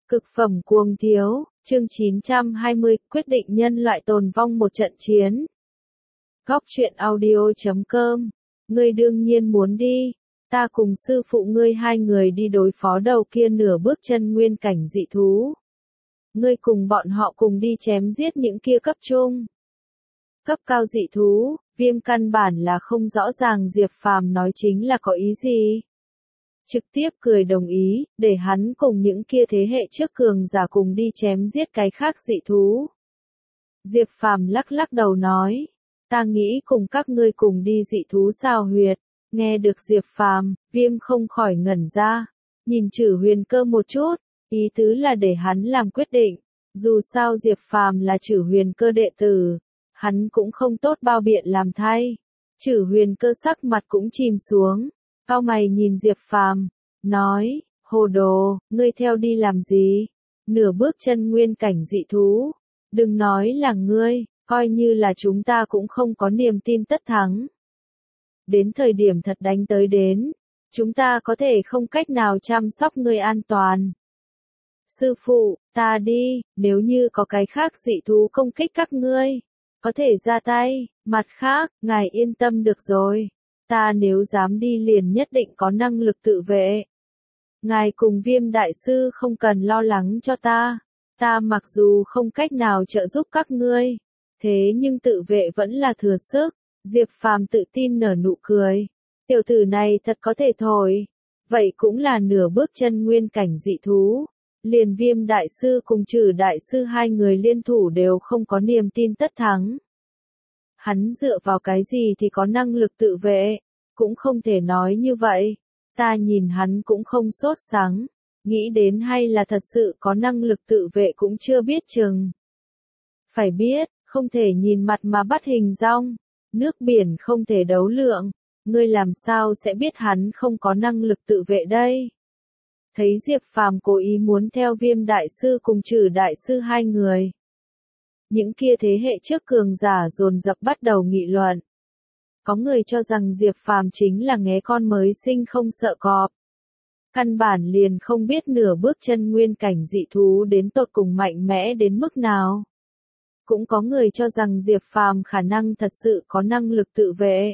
Cực phẩm cuồng thiếu, chương 920, quyết định nhân loại tồn vong một trận chiến. Góc truyện audio.com. Ngươi đương nhiên muốn đi, ta cùng sư phụ ngươi hai người đi đối phó đầu kia nửa bước chân nguyên cảnh dị thú. Ngươi cùng bọn họ cùng đi chém giết những kia cấp trung. Cấp cao dị thú, Viêm căn bản là không rõ ràng Diệp Phàm nói chính là có ý gì. Trực tiếp cười đồng ý, để hắn cùng những kia thế hệ trước cường giả cùng đi chém giết cái khác dị thú. Diệp Phàm lắc lắc đầu nói, ta nghĩ cùng các ngươi cùng đi dị thú sao huyệt. Nghe được Diệp Phàm, Viêm không khỏi ngẩn ra, nhìn Trử Huyền Cơ một chút, ý tứ là để hắn làm quyết định. Dù sao Diệp Phàm là Trử Huyền Cơ đệ tử, hắn cũng không tốt bao biện làm thay. Trử Huyền Cơ sắc mặt cũng chìm xuống. Cao mày nhìn Diệp Phàm, nói, hồ đồ, ngươi theo đi làm gì? Nửa bước chân nguyên cảnh dị thú. Đừng nói là ngươi, coi như là chúng ta cũng không có niềm tin tất thắng. Đến thời điểm thật đánh tới đến, chúng ta có thể không cách nào chăm sóc ngươi an toàn. Sư phụ, ta đi, nếu như có cái khác dị thú công kích các ngươi, có thể ra tay, mặt khác, ngài yên tâm được rồi. Ta nếu dám đi liền nhất định có năng lực tự vệ. Ngài cùng Viêm đại sư không cần lo lắng cho ta. Ta mặc dù không cách nào trợ giúp các ngươi, thế nhưng tự vệ vẫn là thừa sức. Diệp Phàm tự tin nở nụ cười. Tiểu tử này thật có thể thổi. Vậy cũng là nửa bước chân nguyên cảnh dị thú. Liền Viêm đại sư cùng Trử đại sư hai người liên thủ đều không có niềm tin tất thắng. Hắn dựa vào cái gì thì có năng lực tự vệ, cũng không thể nói như vậy. Ta nhìn hắn cũng không sốt sắng, nghĩ đến hay là thật sự có năng lực tự vệ cũng chưa biết chừng. Phải biết, không thể nhìn mặt mà bắt hình dong, nước biển không thể đấu lượng, ngươi làm sao sẽ biết hắn không có năng lực tự vệ đây? Thấy Diệp Phàm cố ý muốn theo Viêm đại sư cùng Trử đại sư hai người. Những kia thế hệ trước cường giả dồn dập bắt đầu nghị luận. Có người cho rằng Diệp Phàm chính là nghé con mới sinh không sợ cọp. Căn bản liền không biết nửa bước chân nguyên cảnh dị thú đến tột cùng mạnh mẽ đến mức nào. Cũng có người cho rằng Diệp Phàm khả năng thật sự có năng lực tự vệ.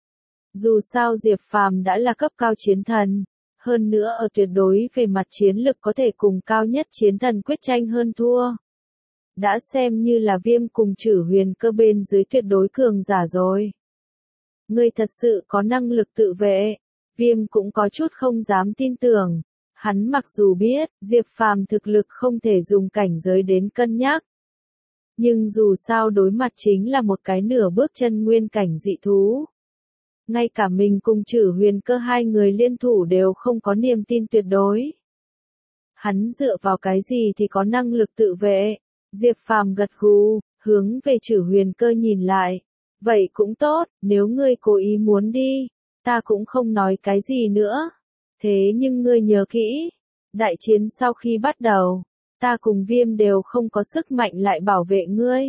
Dù sao Diệp Phàm đã là cấp cao chiến thần, hơn nữa ở tuyệt đối về mặt chiến lực có thể cùng cao nhất chiến thần quyết tranh hơn thua. Đã xem như là Viêm cùng Trử Huyền Cơ bên dưới tuyệt đối cường giả rồi. Ngươi thật sự có năng lực tự vệ. Viêm cũng có chút không dám tin tưởng. Hắn mặc dù biết, Diệp Phàm thực lực không thể dùng cảnh giới đến cân nhắc. Nhưng dù sao đối mặt chính là một cái nửa bước chân nguyên cảnh dị thú. Ngay cả mình cùng Trử Huyền Cơ hai người liên thủ đều không có niềm tin tuyệt đối. Hắn dựa vào cái gì thì có năng lực tự vệ. Diệp Phàm gật gù, hướng về Trử Huyền Cơ nhìn lại. Vậy cũng tốt, nếu ngươi cố ý muốn đi, ta cũng không nói cái gì nữa. Thế nhưng ngươi nhớ kỹ, đại chiến sau khi bắt đầu, ta cùng Viêm đều không có sức mạnh lại bảo vệ ngươi.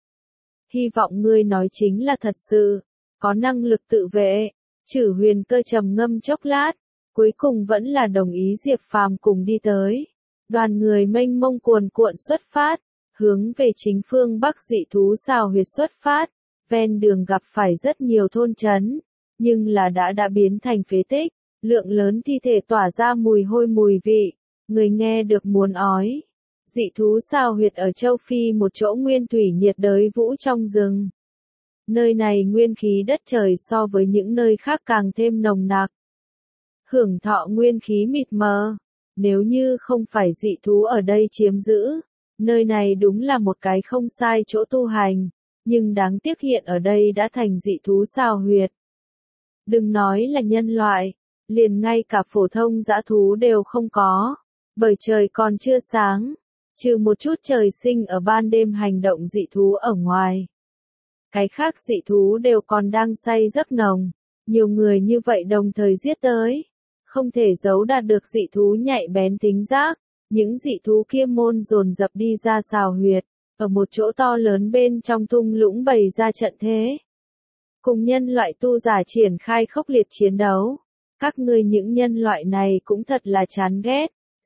Hy vọng ngươi nói chính là thật sự, có năng lực tự vệ. Trử Huyền Cơ trầm ngâm chốc lát, cuối cùng vẫn là đồng ý Diệp Phàm cùng đi tới. Đoàn người mênh mông cuồn cuộn xuất phát, hướng về chính phương Bắc dị thú xào huyệt xuất phát. Ven đường gặp phải rất nhiều thôn trấn, nhưng là đã biến thành phế tích, lượng lớn thi thể tỏa ra mùi hôi mùi vị, người nghe được muốn ói. Dị thú xào huyệt ở châu Phi một chỗ nguyên thủy nhiệt đới vũ trong rừng. Nơi này nguyên khí đất trời so với những nơi khác càng thêm nồng nặc. Hưởng thọ nguyên khí mịt mờ, nếu như không phải dị thú ở đây chiếm giữ, nơi này đúng là một cái không sai chỗ tu hành. Nhưng đáng tiếc hiện ở đây đã thành dị thú xào huyệt. Đừng nói là nhân loại, liền ngay cả phổ thông dã thú đều không có, bởi trời còn chưa sáng, trừ một chút trời sinh ở ban đêm hành động dị thú ở ngoài. Cái khác dị thú đều còn đang say giấc nồng, nhiều người như vậy đồng thời giết tới, không thể giấu đạt được dị thú nhạy bén tính giác, những dị thú kia môn dồn dập đi ra xào huyệt. Ở một chỗ to lớn bên trong thung lũng bày ra trận thế. Cùng nhân loại tu giả triển khai khốc liệt chiến đấu. Các ngươi những nhân loại này cũng thật là chán ghét.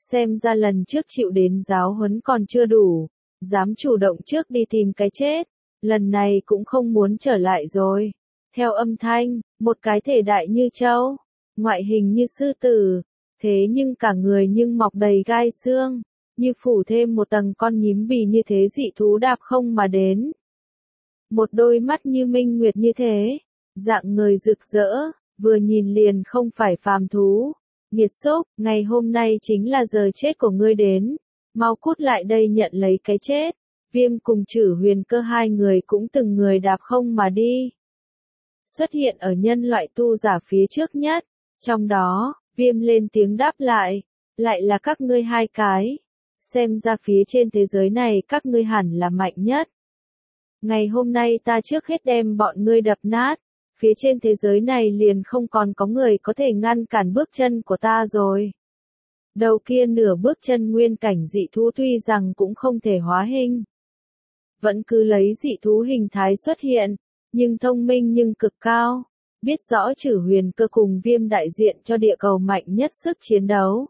Xem ra lần trước chịu đến giáo huấn còn chưa đủ, dám chủ động trước đi tìm cái chết, lần này cũng không muốn trở lại rồi. Theo âm thanh, một cái thể đại như trâu, ngoại hình như sư tử, thế nhưng cả người nhưng mọc đầy gai xương, như phủ thêm một tầng con nhím bì như thế dị thú đạp không mà đến. Một đôi mắt như minh nguyệt như thế, dạng người rực rỡ, vừa nhìn liền không phải phàm thú. Nghiệt xúc, ngày hôm nay chính là giờ chết của ngươi đến, mau cút lại đây nhận lấy cái chết. Viêm cùng Trử Huyền Cơ hai người cũng từng người đạp không mà đi. Xuất hiện ở nhân loại tu giả phía trước nhất, trong đó, Viêm lên tiếng đáp lại là các ngươi hai cái. Xem ra phía trên thế giới này các ngươi hẳn là mạnh nhất. Ngày hôm nay ta trước hết đem bọn ngươi đập nát, phía trên thế giới này liền không còn có người có thể ngăn cản bước chân của ta rồi. Đầu kia nửa bước chân nguyên cảnh dị thú tuy rằng cũng không thể hóa hình, vẫn cứ lấy dị thú hình thái xuất hiện, nhưng thông minh nhưng cực cao, biết rõ Trử Huyền Cơ cùng Viêm đại diện cho địa cầu mạnh nhất sức chiến đấu.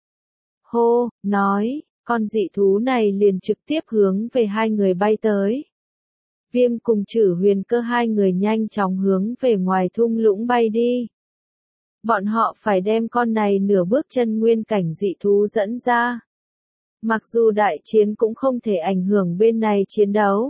Hô, nói, con dị thú này liền trực tiếp hướng về hai người bay tới. Viêm cùng Trử Huyền Cơ hai người nhanh chóng hướng về ngoài thung lũng bay đi. Bọn họ phải đem con này nửa bước chân nguyên cảnh dị thú dẫn ra. Mặc dù đại chiến cũng không thể ảnh hưởng bên này chiến đấu.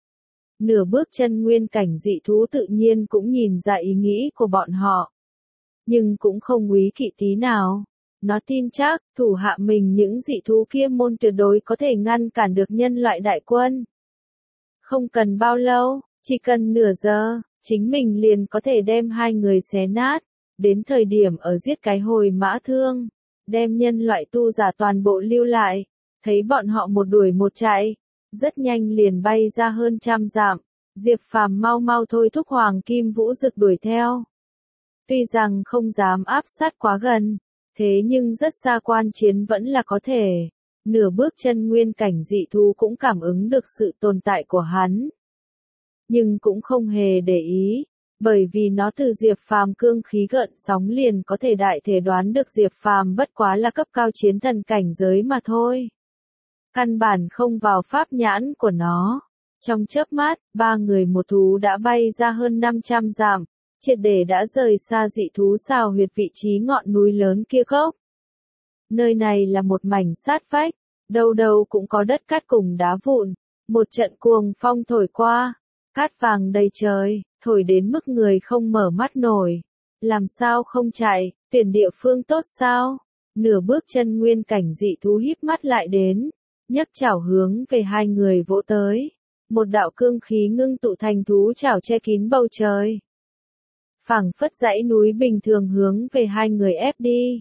Nửa bước chân nguyên cảnh dị thú tự nhiên cũng nhìn ra ý nghĩ của bọn họ. Nhưng cũng không úy kỵ tí nào. Nó tin chắc, thủ hạ mình những dị thú kia môn tuyệt đối có thể ngăn cản được nhân loại đại quân. Không cần bao lâu, chỉ cần nửa giờ, chính mình liền có thể đem hai người xé nát. Đến thời điểm ở giết cái hồi mã thương, đem nhân loại tu giả toàn bộ lưu lại. Thấy bọn họ một đuổi một chạy, rất nhanh liền bay ra hơn 100 dặm. Diệp Phàm mau mau thôi thúc Hoàng Kim Vũ Dực đuổi theo. Tuy rằng không dám áp sát quá gần, thế nhưng rất xa quan chiến vẫn là có thể. Nửa bước chân nguyên cảnh dị thú cũng cảm ứng được sự tồn tại của hắn. Nhưng cũng không hề để ý, bởi vì nó từ Diệp Phàm cương khí gợn sóng liền có thể đại thể đoán được Diệp Phàm bất quá là cấp cao chiến thần cảnh giới mà thôi. Căn bản không vào pháp nhãn của nó. Trong chớp mắt, ba người một thú đã bay ra hơn 500 dặm, triệt để đã rời xa dị thú xào huyệt vị trí ngọn núi lớn kia gốc. Nơi này là một mảnh sát vách, đâu đâu cũng có đất cát cùng đá vụn, một trận cuồng phong thổi qua, cát vàng đầy trời, thổi đến mức người không mở mắt nổi. Làm sao không chạy, tuyển địa phương tốt sao? Nửa bước chân nguyên cảnh dị thú híp mắt lại đến, nhấc chảo hướng về hai người vỗ tới. Một đạo cương khí ngưng tụ thành thú chảo che kín bầu trời. Phảng phất dãy núi bình thường hướng về hai người ép đi.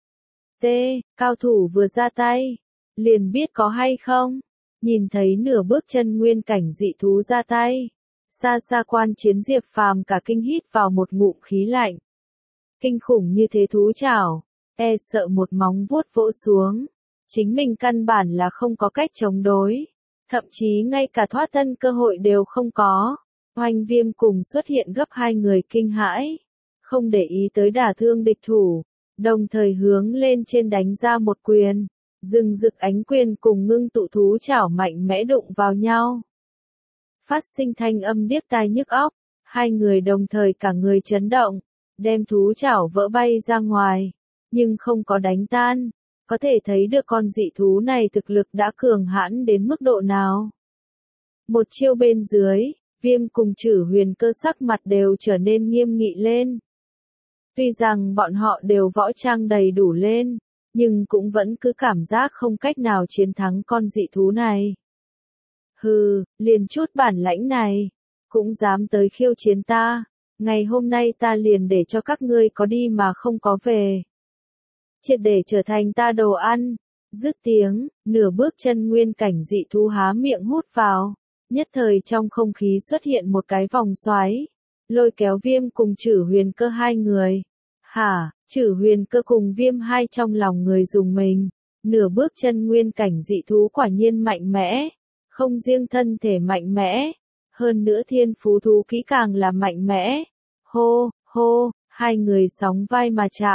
Cao thủ vừa ra tay, liền biết có hay không. Nhìn thấy nửa bước chân nguyên cảnh dị thú ra tay. Xa xa quan chiến Diệp Phàm cả kinh hít vào một ngụm khí lạnh. Kinh khủng như thế thú chảo, e sợ một móng vuốt vỗ xuống. Chính mình căn bản là không có cách chống đối. Thậm chí ngay cả thoát thân cơ hội đều không có. Oanh Viêm cùng xuất hiện gấp hai người kinh hãi. Không để ý tới đả thương địch thủ. Đồng thời hướng lên trên đánh ra một quyền. Rừng rực ánh quyền cùng ngưng tụ thú chảo mạnh mẽ đụng vào nhau. Phát sinh thanh âm điếc tai nhức óc. Hai người đồng thời cả người chấn động. Đem thú chảo vỡ bay ra ngoài. Nhưng không có đánh tan. Có thể thấy được con dị thú này thực lực đã cường hãn đến mức độ nào. Một chiêu bên dưới, Viêm cùng Trử Huyền Cơ sắc mặt đều trở nên nghiêm nghị lên. Tuy rằng bọn họ đều võ trang đầy đủ lên, nhưng cũng vẫn cứ cảm giác không cách nào chiến thắng con dị thú này. Hừ, liền chút bản lãnh này, cũng dám tới khiêu chiến ta, ngày hôm nay ta liền để cho các ngươi có đi mà không có về. Triệt để trở thành ta đồ ăn. Dứt tiếng, nửa bước chân nguyên cảnh dị thú há miệng hút vào. Nhất thời trong không khí xuất hiện một cái vòng xoáy. Lôi kéo Viêm cùng Trử Huyền Cơ hai người. Hả, Trử Huyền Cơ cùng Viêm hai trong lòng người dùng mình. Nửa bước chân nguyên cảnh dị thú quả nhiên mạnh mẽ. Không riêng thân thể mạnh mẽ. Hơn nữa thiên phú thú kỹ càng là mạnh mẽ. Hô, hô, hai người sóng vai mà chạm.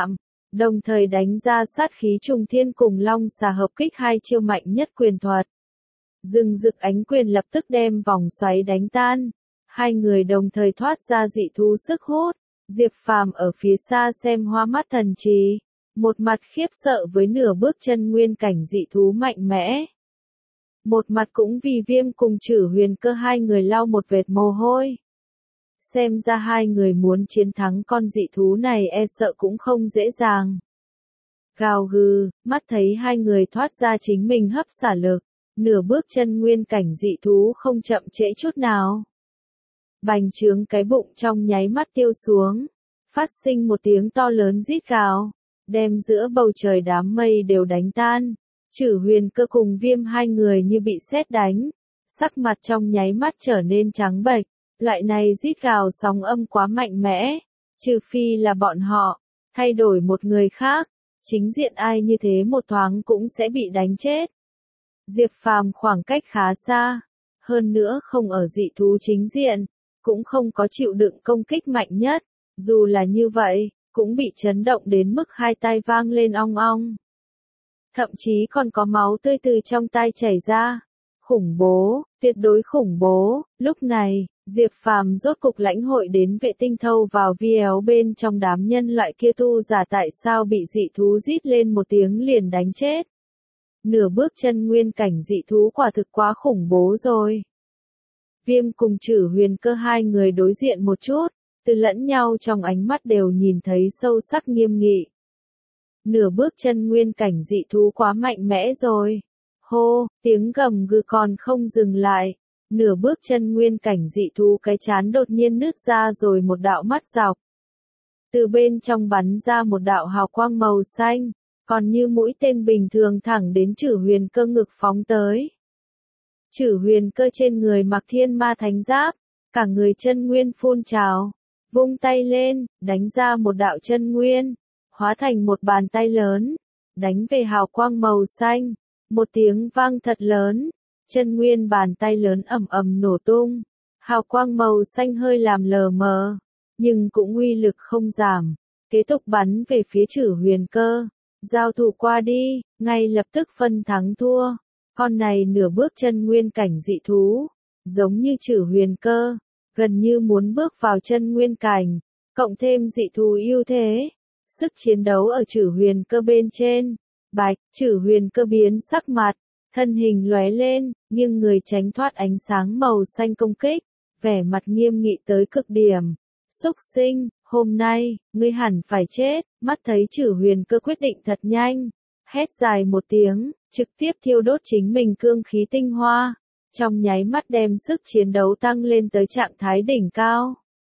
đồng thời đánh ra sát khí trùng thiên cùng long xà hợp kích hai chiêu mạnh nhất quyền thuật. Rừng rực ánh quyền lập tức đem vòng xoáy đánh tan, hai người đồng thời thoát ra dị thú sức hút. Diệp Phàm ở phía xa xem hoa mắt thần trí, một mặt khiếp sợ với nửa bước chân nguyên cảnh dị thú mạnh mẽ. Một mặt cũng vì Viêm cùng Trử Huyền Cơ hai người lau một vệt mồ hôi. Xem ra hai người muốn chiến thắng con dị thú này e sợ cũng không dễ dàng. Gào gừ, mắt thấy hai người thoát ra chính mình hấp xả lực, nửa bước chân nguyên cảnh dị thú không chậm trễ chút nào. Bành trướng cái bụng trong nháy mắt tiêu xuống, phát sinh một tiếng to lớn rít gào, đem giữa bầu trời đám mây đều đánh tan. Trử Huyền Cơ cùng Viêm hai người như bị sét đánh, sắc mặt trong nháy mắt trở nên trắng bệch. Loại này rít gào sóng âm quá mạnh mẽ, trừ phi là bọn họ, thay đổi một người khác, chính diện ai như thế một thoáng cũng sẽ bị đánh chết. Diệp Phàm khoảng cách khá xa, hơn nữa không ở dị thú chính diện, cũng không có chịu đựng công kích mạnh nhất, dù là như vậy, cũng bị chấn động đến mức hai tai vang lên ong ong. Thậm chí còn có máu tươi từ trong tai chảy ra. Khủng bố, tuyệt đối khủng bố. Lúc này, Diệp Phàm rốt cục lãnh hội đến vệ tinh thâu vào VL bên trong đám nhân loại kia tu giả tại sao bị dị thú rít lên một tiếng liền đánh chết. Nửa bước chân nguyên cảnh dị thú quả thực quá khủng bố rồi. Viêm cùng Trử Huyền Cơ hai người đối diện một chút, từ lẫn nhau trong ánh mắt đều nhìn thấy sâu sắc nghiêm nghị. Nửa bước chân nguyên cảnh dị thú quá mạnh mẽ rồi. Hô, tiếng gầm gừ còn không dừng lại. Nửa bước chân nguyên cảnh dị thú cái chán đột nhiên nứt ra rồi một đạo mắt dọc. Từ bên trong bắn ra một đạo hào quang màu xanh, còn như mũi tên bình thường thẳng đến Trử Huyền Cơ ngực phóng tới. Trử Huyền Cơ trên người mặc thiên ma thánh giáp, cả người chân nguyên phun trào, vung tay lên, đánh ra một đạo chân nguyên, hóa thành một bàn tay lớn, đánh về hào quang màu xanh. Một tiếng vang thật lớn, chân nguyên bàn tay lớn ầm ầm nổ tung, hào quang màu xanh hơi làm lờ mờ, nhưng cũng uy lực không giảm, kế tục bắn về phía Trử Huyền Cơ. Giao thủ qua đi, ngay lập tức phân thắng thua. Con này nửa bước chân nguyên cảnh dị thú, giống như Trử Huyền Cơ, gần như muốn bước vào chân nguyên cảnh, cộng thêm dị thú ưu thế, sức chiến đấu ở Trử Huyền Cơ bên trên. Bạch, Trử Huyền Cơ biến sắc mặt, thân hình lóe lên, nhưng người tránh thoát ánh sáng màu xanh công kích, vẻ mặt nghiêm nghị tới cực điểm. Xúc sinh, hôm nay, ngươi hẳn phải chết. Mắt thấy Trử Huyền Cơ quyết định thật nhanh, hét dài một tiếng, trực tiếp thiêu đốt chính mình cương khí tinh hoa, trong nháy mắt đem sức chiến đấu tăng lên tới trạng thái đỉnh cao.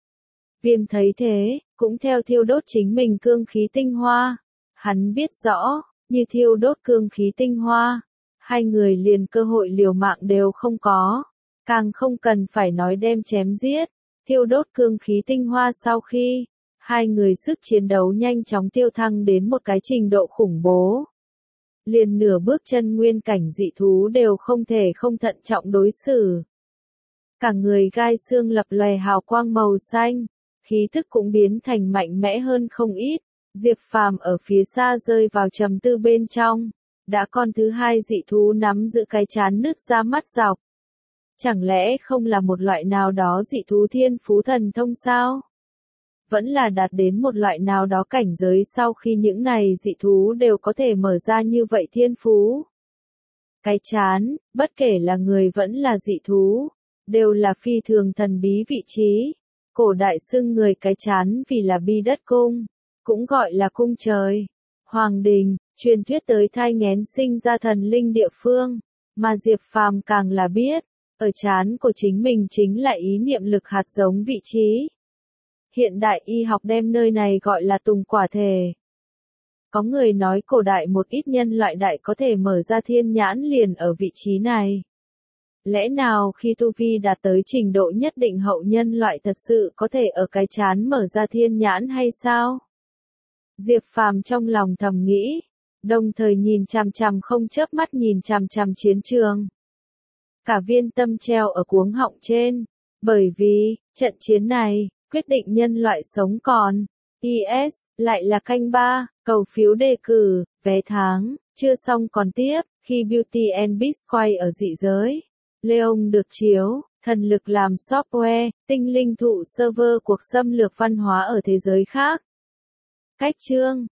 Viêm thấy thế, cũng theo thiêu đốt chính mình cương khí tinh hoa. Hắn biết rõ, như thiêu đốt cương khí tinh hoa, hai người liền cơ hội liều mạng đều không có, càng không cần phải nói đem chém giết. Thiêu đốt cương khí tinh hoa sau khi, hai người sức chiến đấu nhanh chóng tiêu thăng đến một cái trình độ khủng bố. Liền nửa bước chân nguyên cảnh dị thú đều không thể không thận trọng đối xử. Cả người gai xương lập lòe hào quang màu xanh, khí thức cũng biến thành mạnh mẽ hơn không ít. Diệp Phàm ở phía xa rơi vào trầm tư bên trong, đã con thứ hai dị thú nắm giữ cái chán nứt ra mắt dọc. Chẳng lẽ không là một loại nào đó dị thú thiên phú thần thông sao? Vẫn là đạt đến một loại nào đó cảnh giới sau khi những này dị thú đều có thể mở ra như vậy thiên phú. Cái chán, bất kể là người vẫn là dị thú, đều là phi thường thần bí vị trí. Cổ đại xưng người cái chán vì là bi đất cung, cũng gọi là cung trời, hoàng đình, truyền thuyết tới thai nghén sinh ra thần linh địa phương, mà Diệp Phàm càng là biết, ở chán của chính mình chính là ý niệm lực hạt giống vị trí. Hiện đại y học đem nơi này gọi là tùng quả thể. Có người nói cổ đại một ít nhân loại đại có thể mở ra thiên nhãn liền ở vị trí này. Lẽ nào khi tu vi đạt tới trình độ nhất định hậu nhân loại thật sự có thể ở cái chán mở ra thiên nhãn hay sao? Diệp Phàm trong lòng thầm nghĩ, đồng thời nhìn chằm chằm không chớp mắt nhìn chằm chằm chiến trường. Cả viên tâm treo ở cuống họng trên, bởi vì, trận chiến này, quyết định nhân loại sống còn. Yes, lại là canh 3, cầu phiếu đề cử, vé tháng, chưa xong còn tiếp, khi Beauty and Beast quay ở dị giới. Leon được chiếu, thần lực làm software, tinh linh thụ server cuộc xâm lược văn hóa ở thế giới khác. Cách chương